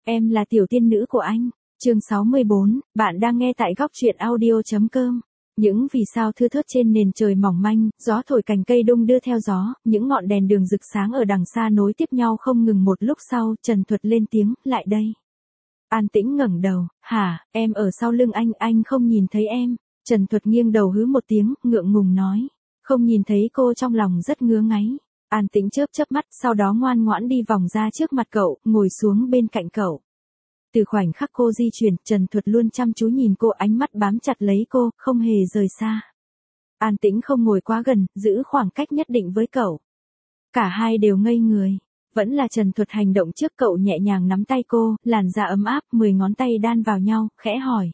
Em là tiểu tiên nữ của anh. Chương 64, bạn đang nghe tại góc truyện audio.com. Những vì sao thưa thớt trên nền trời mỏng manh, gió thổi cành cây đung đưa theo gió, những ngọn đèn đường rực sáng ở đằng xa nối tiếp nhau không ngừng. Một lúc sau, Trần Thuật lên tiếng, lại đây. An Tĩnh ngẩng đầu, hả, em ở sau lưng anh không nhìn thấy em. Trần Thuật nghiêng đầu hứ một tiếng, ngượng ngùng nói. Không nhìn thấy cô trong lòng rất ngứa ngáy. An Tĩnh chớp chớp mắt, sau đó ngoan ngoãn đi vòng ra trước mặt cậu, ngồi xuống bên cạnh cậu. Từ khoảnh khắc cô di chuyển, Trần Thuật luôn chăm chú nhìn cô, ánh mắt bám chặt lấy cô, không hề rời xa. An Tĩnh không ngồi quá gần, giữ khoảng cách nhất định với cậu. Cả hai đều ngây người. Vẫn là Trần Thuật hành động trước, cậu nhẹ nhàng nắm tay cô, làn da ấm áp, 10 ngón tay đan vào nhau, khẽ hỏi.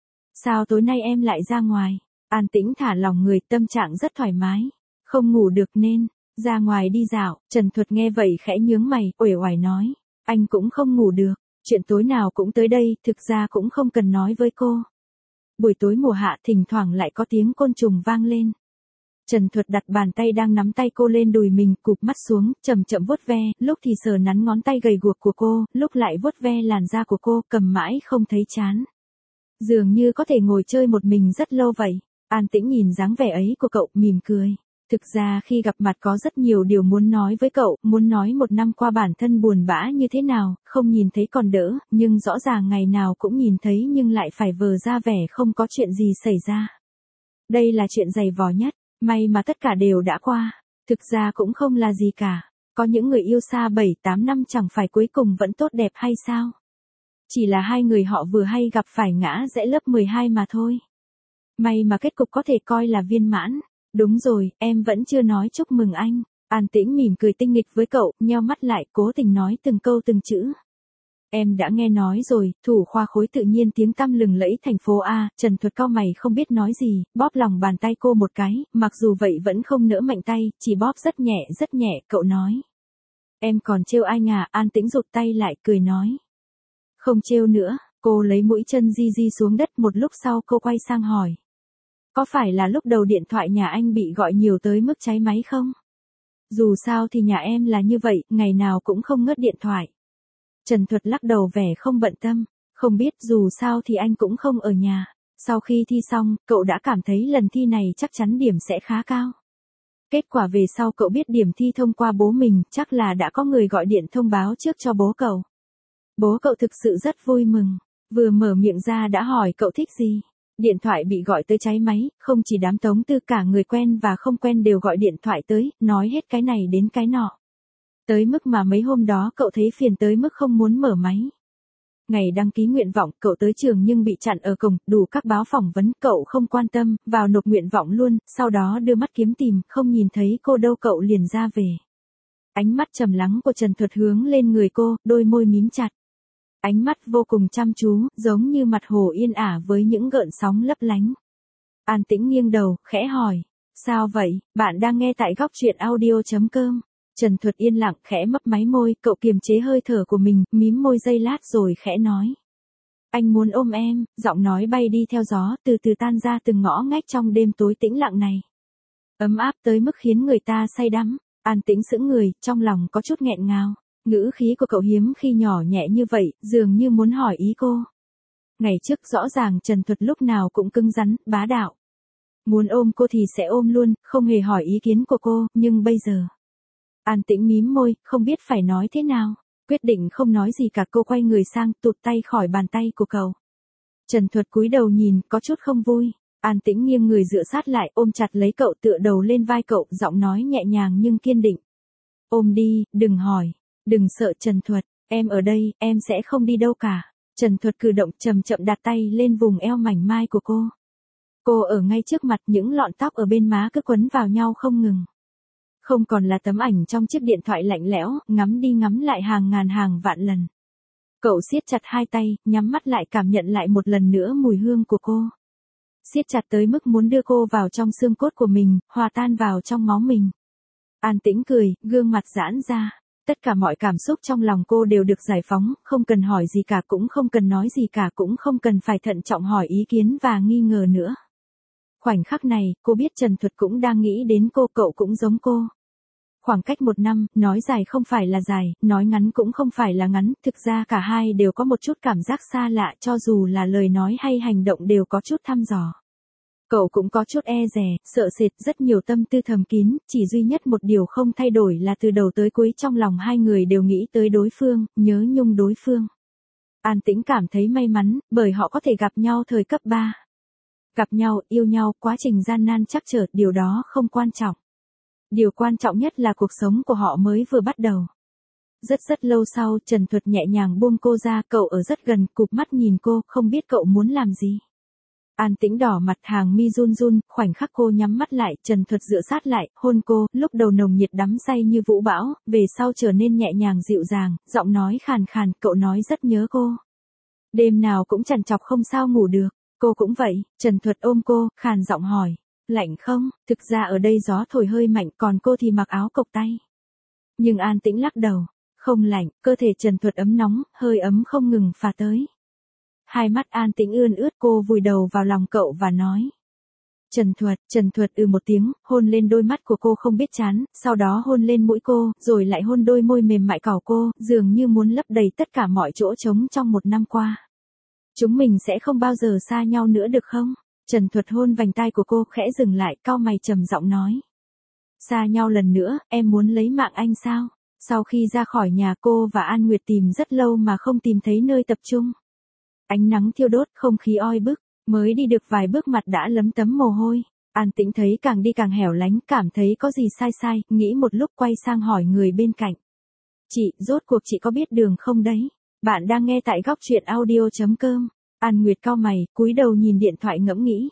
Sao tối nay em lại ra ngoài? An Tĩnh thả lỏng người, tâm trạng rất thoải mái. Không ngủ được nên, ra ngoài đi dạo. Trần Thuật nghe vậy khẽ nhướng mày, uể oải nói. Anh cũng không ngủ được. Chuyện tối nào cũng tới đây, thực ra cũng không cần nói với cô. Buổi tối mùa hạ thỉnh thoảng lại có tiếng côn trùng vang lên. Trần Thuật đặt bàn tay đang nắm tay cô lên đùi mình, cụp mắt xuống, chậm chậm vuốt ve, lúc thì sờ nắn ngón tay gầy guộc của cô, lúc lại vuốt ve làn da của cô, cầm mãi không thấy chán. Dường như có thể ngồi chơi một mình rất lâu vậy. An Tĩnh nhìn dáng vẻ ấy của cậu, mỉm cười. Thực ra khi gặp mặt có rất nhiều điều muốn nói với cậu, muốn nói một năm qua bản thân buồn bã như thế nào, không nhìn thấy còn đỡ, nhưng rõ ràng ngày nào cũng nhìn thấy nhưng lại phải vờ ra vẻ không có chuyện gì xảy ra. Đây là chuyện dày vò nhất, may mà tất cả đều đã qua. Thực ra cũng không là gì cả, có những người yêu xa 7-8 năm chẳng phải cuối cùng vẫn tốt đẹp hay sao? Chỉ là hai người họ vừa hay gặp phải ngã rẽ lớp 12 mà thôi. May mà kết cục có thể coi là viên mãn. Đúng rồi, em vẫn chưa nói chúc mừng anh. An Tĩnh mỉm cười tinh nghịch với cậu, nheo mắt lại, cố tình nói từng câu từng chữ. Em đã nghe nói rồi, thủ khoa khối tự nhiên tiếng tăm lừng lẫy thành phố A. Trần Thuật cau mày không biết nói gì, bóp lòng bàn tay cô một cái, mặc dù vậy vẫn không nỡ mạnh tay, chỉ bóp rất nhẹ, cậu nói. Em còn trêu anh à? An Tĩnh rụt tay lại, cười nói. Không trêu nữa, cô lấy mũi chân di xuống đất, một lúc sau cô quay sang hỏi. Có phải là lúc đầu điện thoại nhà anh bị gọi nhiều tới mức cháy máy không? Dù sao thì nhà em là như vậy, ngày nào cũng không ngớt điện thoại. Trần Thuật lắc đầu vẻ không bận tâm, không biết, dù sao thì anh cũng không ở nhà. Sau khi thi xong, cậu đã cảm thấy lần thi này chắc chắn điểm sẽ khá cao. Kết quả về sau cậu biết điểm thi thông qua bố mình, chắc là đã có người gọi điện thông báo trước cho bố cậu. Bố cậu thực sự rất vui mừng, vừa mở miệng ra đã hỏi cậu thích gì. Điện thoại bị gọi tới cháy máy, không chỉ đám Tống Tư, cả người quen và không quen đều gọi điện thoại tới, nói hết cái này đến cái nọ. Tới mức mà mấy hôm đó cậu thấy phiền tới mức không muốn mở máy. Ngày đăng ký nguyện vọng, cậu tới trường nhưng bị chặn ở cổng, đủ các báo phỏng vấn, cậu không quan tâm, vào nộp nguyện vọng luôn, sau đó đưa mắt kiếm tìm, không nhìn thấy cô đâu cậu liền ra về. Ánh mắt trầm lắng của Trần Thuật hướng lên người cô, đôi môi mím chặt. Ánh mắt vô cùng chăm chú, giống như mặt hồ yên ả với những gợn sóng lấp lánh. An Tĩnh nghiêng đầu, khẽ hỏi. Sao vậy, bạn đang nghe tại góc truyện audio.com. Trần Thuật yên lặng, khẽ mấp máy môi, cậu kiềm chế hơi thở của mình, mím môi giây lát rồi khẽ nói. Anh muốn ôm em, giọng nói bay đi theo gió, từ từ tan ra từng ngõ ngách trong đêm tối tĩnh lặng này. Ấm áp tới mức khiến người ta say đắm. An Tĩnh sững người, trong lòng có chút nghẹn ngào. Ngữ khí của cậu hiếm khi nhỏ nhẹ như vậy, dường như muốn hỏi ý cô. Ngày trước rõ ràng Trần Thuật lúc nào cũng cứng rắn, bá đạo. Muốn ôm cô thì sẽ ôm luôn, không hề hỏi ý kiến của cô, nhưng bây giờ. An Tĩnh mím môi, không biết phải nói thế nào. Quyết định không nói gì cả, cô quay người sang, tụt tay khỏi bàn tay của cậu. Trần Thuật cúi đầu nhìn, có chút không vui. An Tĩnh nghiêng người dựa sát lại, ôm chặt lấy cậu, tựa đầu lên vai cậu, giọng nói nhẹ nhàng nhưng kiên định. Ôm đi, đừng hỏi. Đừng sợ Trần Thuật, em ở đây, em sẽ không đi đâu cả. Trần Thuật cử động, chậm chậm đặt tay lên vùng eo mảnh mai của cô. Cô ở ngay trước mặt, những lọn tóc ở bên má cứ quấn vào nhau không ngừng. Không còn là tấm ảnh trong chiếc điện thoại lạnh lẽo, ngắm đi ngắm lại hàng ngàn hàng vạn lần. Cậu siết chặt hai tay, nhắm mắt lại cảm nhận lại một lần nữa mùi hương của cô. Siết chặt tới mức muốn đưa cô vào trong xương cốt của mình, hòa tan vào trong máu mình. An Tĩnh cười, gương mặt giãn ra. Tất cả mọi cảm xúc trong lòng cô đều được giải phóng, không cần hỏi gì cả, cũng không cần nói gì cả, cũng không cần phải thận trọng hỏi ý kiến và nghi ngờ nữa. Khoảnh khắc này, cô biết Trần Thuật cũng đang nghĩ đến cô, cậu cũng giống cô. Khoảng cách 1 năm, nói dài không phải là dài, nói ngắn cũng không phải là ngắn, thực ra cả hai đều có một chút cảm giác xa lạ, cho dù là lời nói hay hành động đều có chút thăm dò. Cậu cũng có chút e dè, sợ sệt, rất nhiều tâm tư thầm kín, chỉ duy nhất một điều không thay đổi là từ đầu tới cuối trong lòng hai người đều nghĩ tới đối phương, nhớ nhung đối phương. An Tĩnh cảm thấy may mắn, bởi họ có thể gặp nhau thời cấp 3. Gặp nhau, yêu nhau, quá trình gian nan trắc trở, điều đó không quan trọng. Điều quan trọng nhất là cuộc sống của họ mới vừa bắt đầu. Rất lâu sau, Trần Thuật nhẹ nhàng buông cô ra, cậu ở rất gần, cụp mắt nhìn cô, không biết cậu muốn làm gì. An Tĩnh đỏ mặt, hàng mi run run, khoảnh khắc cô nhắm mắt lại, Trần Thuật dựa sát lại, hôn cô, lúc đầu nồng nhiệt đắm say như vũ bão, về sau trở nên nhẹ nhàng dịu dàng, giọng nói khàn khàn, cậu nói rất nhớ cô. Đêm nào cũng trằn trọc không sao ngủ được, cô cũng vậy, Trần Thuật ôm cô, khàn giọng hỏi, lạnh không, thực ra ở đây gió thổi hơi mạnh, còn cô thì mặc áo cộc tay. Nhưng An Tĩnh lắc đầu, không lạnh, cơ thể Trần Thuật ấm nóng, hơi ấm không ngừng phả tới. Hai mắt An Tĩnh ươn ướt, cô vùi đầu vào lòng cậu và nói. Trần Thuật một tiếng, hôn lên đôi mắt của cô không biết chán, sau đó hôn lên mũi cô, rồi lại hôn đôi môi mềm mại cỏ cô, dường như muốn lấp đầy tất cả mọi chỗ trống trong 1 năm qua. Chúng mình sẽ không bao giờ xa nhau nữa được không? Trần Thuật hôn vành tai của cô, khẽ dừng lại, cau mày trầm giọng nói. Xa nhau lần nữa, em muốn lấy mạng anh sao? Sau khi ra khỏi nhà, cô và An Nguyệt tìm rất lâu mà không tìm thấy nơi tập trung. Ánh nắng thiêu đốt, không khí oi bức, mới đi được vài bước mặt đã lấm tấm mồ hôi. An Tĩnh thấy càng đi càng hẻo lánh, cảm thấy có gì sai, nghĩ một lúc quay sang hỏi người bên cạnh. Chị, rốt cuộc chị có biết đường không đấy? Bạn đang nghe tại góc truyện audio.com. An Nguyệt cau mày, cúi đầu nhìn điện thoại ngẫm nghĩ.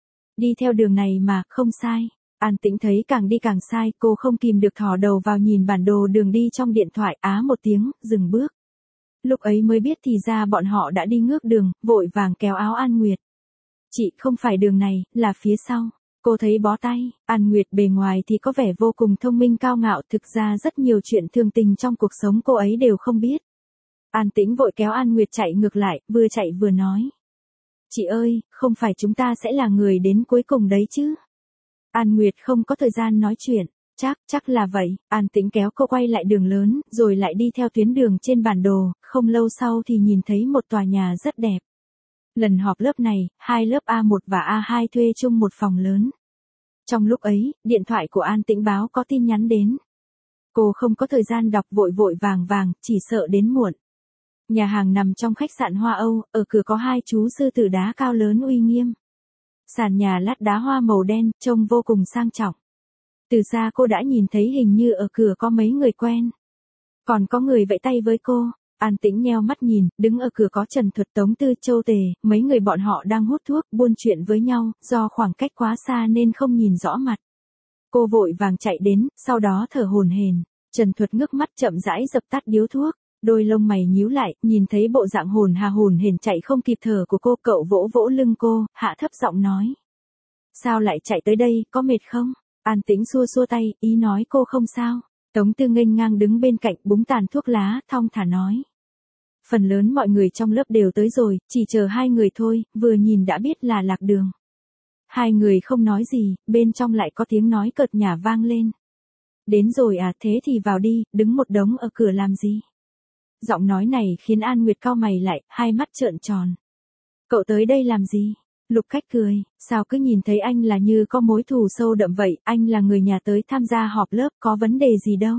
Đi theo đường này mà, không sai. An Tĩnh thấy càng đi càng sai, cô không kìm được thò đầu vào nhìn bản đồ đường đi trong điện thoại, á một tiếng, dừng bước. Lúc ấy mới biết thì ra bọn họ đã đi ngước đường, vội vàng kéo áo An Nguyệt. Chị, không phải đường này, là phía sau. Cô thấy bó tay, An Nguyệt bề ngoài thì có vẻ vô cùng thông minh cao ngạo, thực ra rất nhiều chuyện thường tình trong cuộc sống cô ấy đều không biết. An Tĩnh vội kéo An Nguyệt chạy ngược lại, vừa chạy vừa nói. Chị ơi, không phải chúng ta sẽ là người đến cuối cùng đấy chứ? An Nguyệt không có thời gian nói chuyện. Chắc là vậy, An Tĩnh kéo cô quay lại đường lớn, rồi lại đi theo tuyến đường trên bản đồ, không lâu sau thì nhìn thấy một tòa nhà rất đẹp. Lần họp lớp này, 2 lớp A1 và A2 thuê chung một phòng lớn. Trong lúc ấy, điện thoại của An Tĩnh báo có tin nhắn đến. Cô không có thời gian đọc, vội vàng, chỉ sợ đến muộn. Nhà hàng nằm trong khách sạn Hoa Âu, ở cửa có 2 chú sư tử đá cao lớn uy nghiêm. Sàn nhà lát đá hoa màu đen, trông vô cùng sang trọng. Từ xa cô đã nhìn thấy hình như ở cửa có mấy người quen. Còn có người vẫy tay với cô. An Tĩnh nheo mắt nhìn, đứng ở cửa có Trần Thuật, Tống Tư, Châu Tề, mấy người bọn họ đang hút thuốc, buôn chuyện với nhau, do khoảng cách quá xa nên không nhìn rõ mặt. Cô vội vàng chạy đến, sau đó thở hổn hển. Trần Thuật ngước mắt chậm rãi dập tắt điếu thuốc, đôi lông mày nhíu lại, nhìn thấy bộ dạng hồn hển chạy không kịp thở của cô, cậu vỗ vỗ lưng cô, hạ thấp giọng nói. Sao lại chạy tới đây, có mệt không? An Tĩnh xua tay, ý nói cô không sao. Tống Tư nghênh ngang đứng bên cạnh, búng tàn thuốc lá, thong thả nói. Phần lớn mọi người trong lớp đều tới rồi, chỉ chờ 2 người thôi, vừa nhìn đã biết là lạc đường. 2 người không nói gì, bên trong lại có tiếng nói cợt nhả vang lên. Đến rồi à, thế thì vào đi, đứng một đống ở cửa làm gì? Giọng nói này khiến An Nguyệt cau mày lại, hai mắt trợn tròn. Cậu tới đây làm gì? Lục Cách cười, sao cứ nhìn thấy anh là như có mối thù sâu đậm vậy, anh là người nhà tới tham gia họp lớp, có vấn đề gì đâu.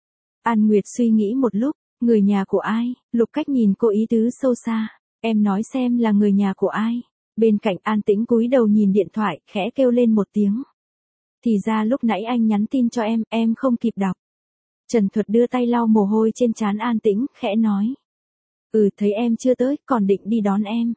An Nguyệt suy nghĩ một lúc, người nhà của ai? Lục Cách nhìn cô ý tứ sâu xa, em nói xem là người nhà của ai? Bên cạnh An Tĩnh cúi đầu nhìn điện thoại, khẽ kêu lên một tiếng. Thì ra lúc nãy anh nhắn tin cho em không kịp đọc. Trần Thuật đưa tay lau mồ hôi trên trán An Tĩnh, khẽ nói. Thấy em chưa tới, còn định đi đón em.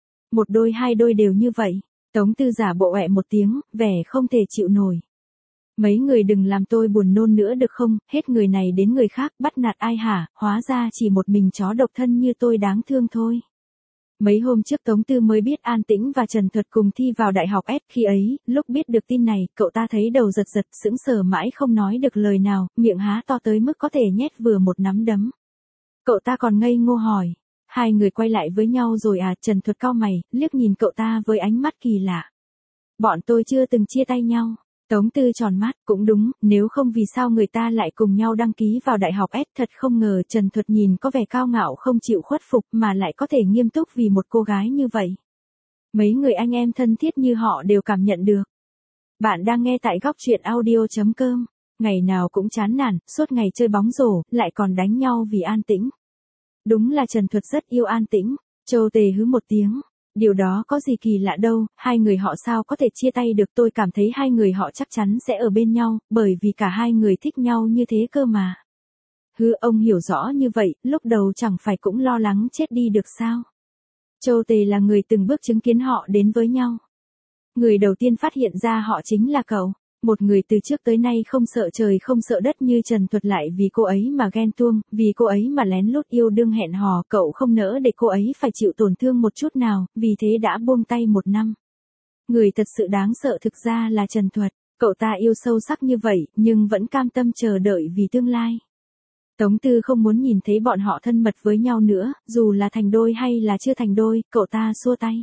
1 đôi 2 đôi đều như vậy. Tống Tư giả bộ ẹ một tiếng, vẻ không thể chịu nổi. Mấy người đừng làm tôi buồn nôn nữa được không, hết người này đến người khác, bắt nạt ai hả, hóa ra chỉ một mình chó độc thân như tôi đáng thương thôi. Mấy hôm trước Tống Tư mới biết An Tĩnh và Trần Thuật cùng thi vào đại học S, khi ấy, lúc biết được tin này, cậu ta thấy đầu giật, sững sờ mãi không nói được lời nào, miệng há to tới mức có thể nhét vừa một nắm đấm. Cậu ta còn ngây ngô hỏi. 2 người quay lại với nhau rồi à? Trần Thuật cau mày, liếc nhìn cậu ta với ánh mắt kỳ lạ. Bọn tôi chưa từng chia tay nhau. Tống Tư tròn mắt, cũng đúng, nếu không vì sao người ta lại cùng nhau đăng ký vào đại học S, thật không ngờ Trần Thuật nhìn có vẻ cao ngạo không chịu khuất phục mà lại có thể nghiêm túc vì một cô gái như vậy. Mấy người anh em thân thiết như họ đều cảm nhận được. Bạn đang nghe tại góc truyện audio.com. Ngày nào cũng chán nản, suốt ngày chơi bóng rổ, lại còn đánh nhau vì an tĩnh. Đúng là Trần Thuật rất yêu an tĩnh. Châu Tề hứ một tiếng. Điều đó có gì kỳ lạ đâu, hai người họ sao có thể chia tay được, tôi cảm thấy hai người họ chắc chắn sẽ ở bên nhau, bởi vì cả hai người thích nhau như thế cơ mà. Hứ, ông hiểu rõ như vậy, lúc đầu chẳng phải cũng lo lắng chết đi được sao? Châu Tề là người từng bước chứng kiến họ đến với nhau. Người đầu tiên phát hiện ra họ chính là cậu. Một người từ trước tới nay không sợ trời không sợ đất như Trần Thuật lại vì cô ấy mà ghen tuông, vì cô ấy mà lén lút yêu đương hẹn hò, cậu không nỡ để cô ấy phải chịu tổn thương một chút nào, vì thế đã buông tay 1 năm. Người thật sự đáng sợ thực ra là Trần Thuật, cậu ta yêu sâu sắc như vậy, nhưng vẫn cam tâm chờ đợi vì tương lai. Tống Tư không muốn nhìn thấy bọn họ thân mật với nhau nữa, dù là thành đôi hay là chưa thành đôi, cậu ta xua tay.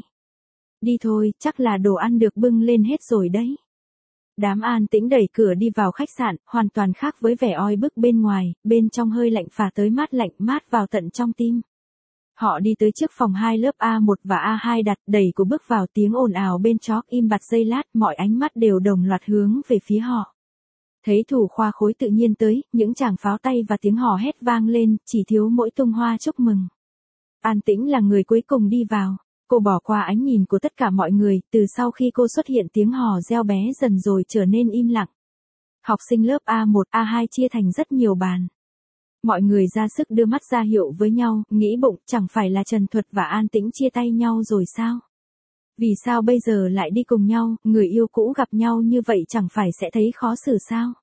Đi thôi, chắc là đồ ăn được bưng lên hết rồi đấy. Đám An Tĩnh đẩy cửa đi vào khách sạn, hoàn toàn khác với vẻ oi bức bên ngoài, bên trong hơi lạnh phả tới mát mát vào tận trong tim. Họ đi tới trước phòng 2 lớp A1 và A2 đặt, đẩy của bước vào, tiếng ồn ào bên chóp im bặt giây lát, mọi ánh mắt đều đồng loạt hướng về phía họ. Thấy thủ khoa khối tự nhiên tới, những tràng pháo tay và tiếng hò hét vang lên, chỉ thiếu mỗi tung hoa chúc mừng. An Tĩnh là người cuối cùng đi vào. Cô bỏ qua ánh nhìn của tất cả mọi người, từ sau khi cô xuất hiện tiếng hò reo bé dần rồi trở nên im lặng. Học sinh lớp A1, A2 chia thành rất nhiều bàn. Mọi người ra sức đưa mắt ra hiệu với nhau, nghĩ bụng chẳng phải là Trần Thuật và An Tĩnh chia tay nhau rồi sao? Vì sao bây giờ lại đi cùng nhau, người yêu cũ gặp nhau như vậy chẳng phải sẽ thấy khó xử sao?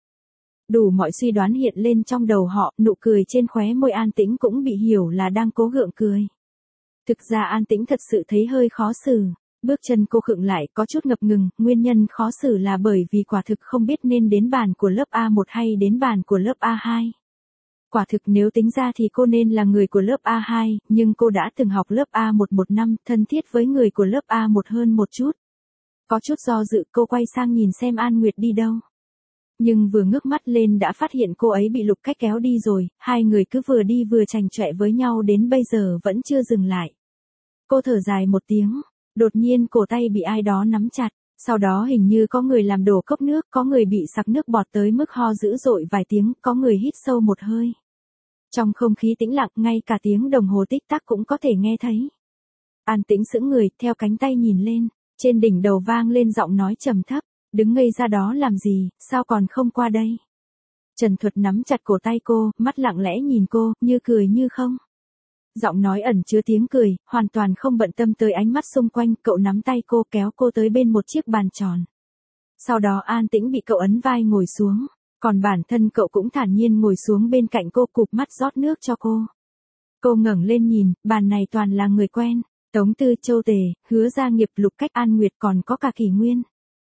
Đủ mọi suy đoán hiện lên trong đầu họ, nụ cười trên khóe môi An Tĩnh cũng bị hiểu là đang cố gượng cười. Thực ra An Tĩnh thật sự thấy hơi khó xử. Bước chân cô khựng lại, có chút ngập ngừng, nguyên nhân khó xử là bởi vì quả thực không biết nên đến bàn của lớp A1 hay đến bàn của lớp A2. Quả thực nếu tính ra thì cô nên là người của lớp A2, nhưng cô đã từng học lớp A1 1 năm, thân thiết với người của lớp A1 hơn một chút. Có chút do dự, cô quay sang nhìn xem An Nguyệt đi đâu. Nhưng vừa ngước mắt lên đã phát hiện cô ấy bị Lục Cách kéo đi rồi, hai người cứ vừa đi vừa chành chọe với nhau đến bây giờ vẫn chưa dừng lại. Cô thở dài một tiếng, đột nhiên cổ tay bị ai đó nắm chặt, sau đó hình như có người làm đổ cốc nước, có người bị sặc nước bọt tới mức ho dữ dội vài tiếng, có người hít sâu một hơi. Trong không khí tĩnh lặng, ngay cả tiếng đồng hồ tích tắc cũng có thể nghe thấy. An Tĩnh sững người, theo cánh tay nhìn lên, trên đỉnh đầu vang lên giọng nói trầm thấp, đứng ngây ra đó làm gì, sao còn không qua đây? Trần Thuật nắm chặt cổ tay cô, mắt lặng lẽ nhìn cô, như cười như không. Giọng nói ẩn chứa tiếng cười, hoàn toàn không bận tâm tới ánh mắt xung quanh, cậu nắm tay cô kéo cô tới bên một chiếc bàn tròn. Sau đó An Tĩnh bị cậu ấn vai ngồi xuống, còn bản thân cậu cũng thản nhiên ngồi xuống bên cạnh cô, cụp mắt rót nước cho cô. Cô ngẩng lên nhìn, bàn này toàn là người quen, Tống Tư, Châu Tề, Hứa Gia Nghiệp, Lục Cách, An Nguyệt, còn có cả Kỳ Nguyên.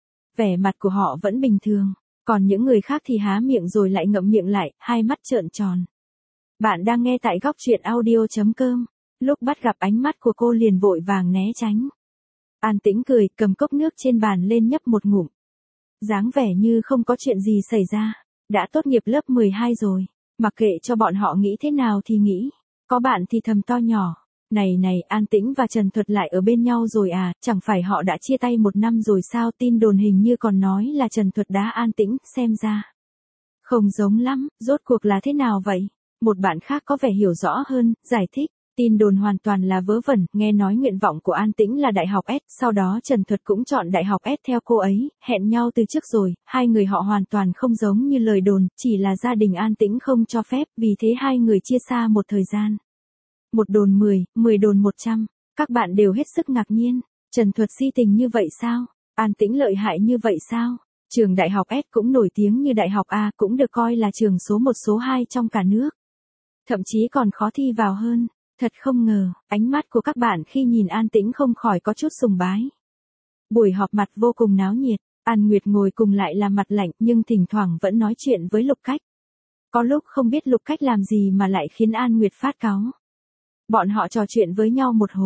Vẻ mặt của họ vẫn bình thường, còn những người khác thì há miệng rồi lại ngậm miệng lại, hai mắt trợn tròn. Bạn đang nghe tại góc truyện audio.com. Lúc bắt gặp ánh mắt của cô liền vội vàng né tránh. An Tĩnh cười, cầm cốc nước trên bàn lên nhấp một ngụm. Dáng vẻ như không có chuyện gì xảy ra. Đã tốt nghiệp lớp 12 rồi. Mặc kệ cho bọn họ nghĩ thế nào thì nghĩ. Có bạn thì thầm to nhỏ. Này, An Tĩnh và Trần Thuật lại ở bên nhau rồi à, chẳng phải họ đã chia tay 1 năm rồi sao? Tin đồn hình như còn nói là Trần Thuật đá An Tĩnh, xem ra không giống lắm, rốt cuộc là thế nào vậy? Một bạn khác có vẻ hiểu rõ hơn, giải thích, tin đồn hoàn toàn là vớ vẩn, nghe nói nguyện vọng của An Tĩnh là đại học S, sau đó Trần Thuật cũng chọn đại học S theo cô ấy, hẹn nhau từ trước rồi, hai người họ hoàn toàn không giống như lời đồn, chỉ là gia đình An Tĩnh không cho phép, vì thế hai người chia xa một thời gian. Một đồn 10, 10 đồn 100, các bạn đều hết sức ngạc nhiên, Trần Thuật si tình như vậy sao? An Tĩnh lợi hại như vậy sao? Trường đại học S cũng nổi tiếng như đại học A, cũng được coi là trường số 1 số 2 trong cả nước. Thậm chí còn khó thi vào hơn, thật không ngờ, ánh mắt của các bạn khi nhìn An Tĩnh không khỏi có chút sùng bái. Buổi họp mặt vô cùng náo nhiệt, An Nguyệt ngồi cùng lại là mặt lạnh nhưng thỉnh thoảng vẫn nói chuyện với Lục Cách. Có lúc không biết Lục Cách làm gì mà lại khiến An Nguyệt phát cáu. Bọn họ trò chuyện với nhau một hồi,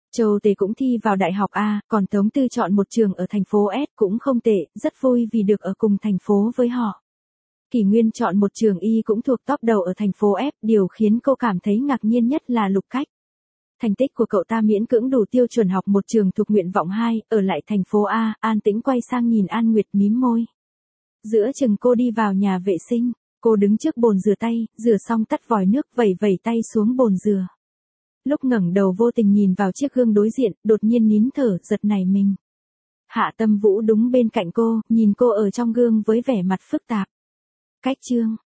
Châu Tề cũng thi vào đại học A, còn Tống Tư chọn một trường ở thành phố S cũng không tệ, rất vui vì được ở cùng thành phố với họ. Kỷ Nguyên chọn một trường Y cũng thuộc top đầu ở thành phố F, điều khiến cô cảm thấy ngạc nhiên nhất là Lục Cách. Thành tích của cậu ta miễn cưỡng đủ tiêu chuẩn học một trường thuộc nguyện vọng 2, ở lại thành phố A, An Tĩnh quay sang nhìn An Nguyệt mím môi. Giữa chừng cô đi vào nhà vệ sinh, cô đứng trước bồn rửa tay, rửa xong tắt vòi nước vẩy vẩy tay xuống bồn rửa. Lúc ngẩng đầu vô tình nhìn vào chiếc gương đối diện, đột nhiên nín thở, giật nảy mình. Hạ Tâm Vũ đúng bên cạnh cô, nhìn cô ở trong gương với vẻ mặt phức tạp. Cách chương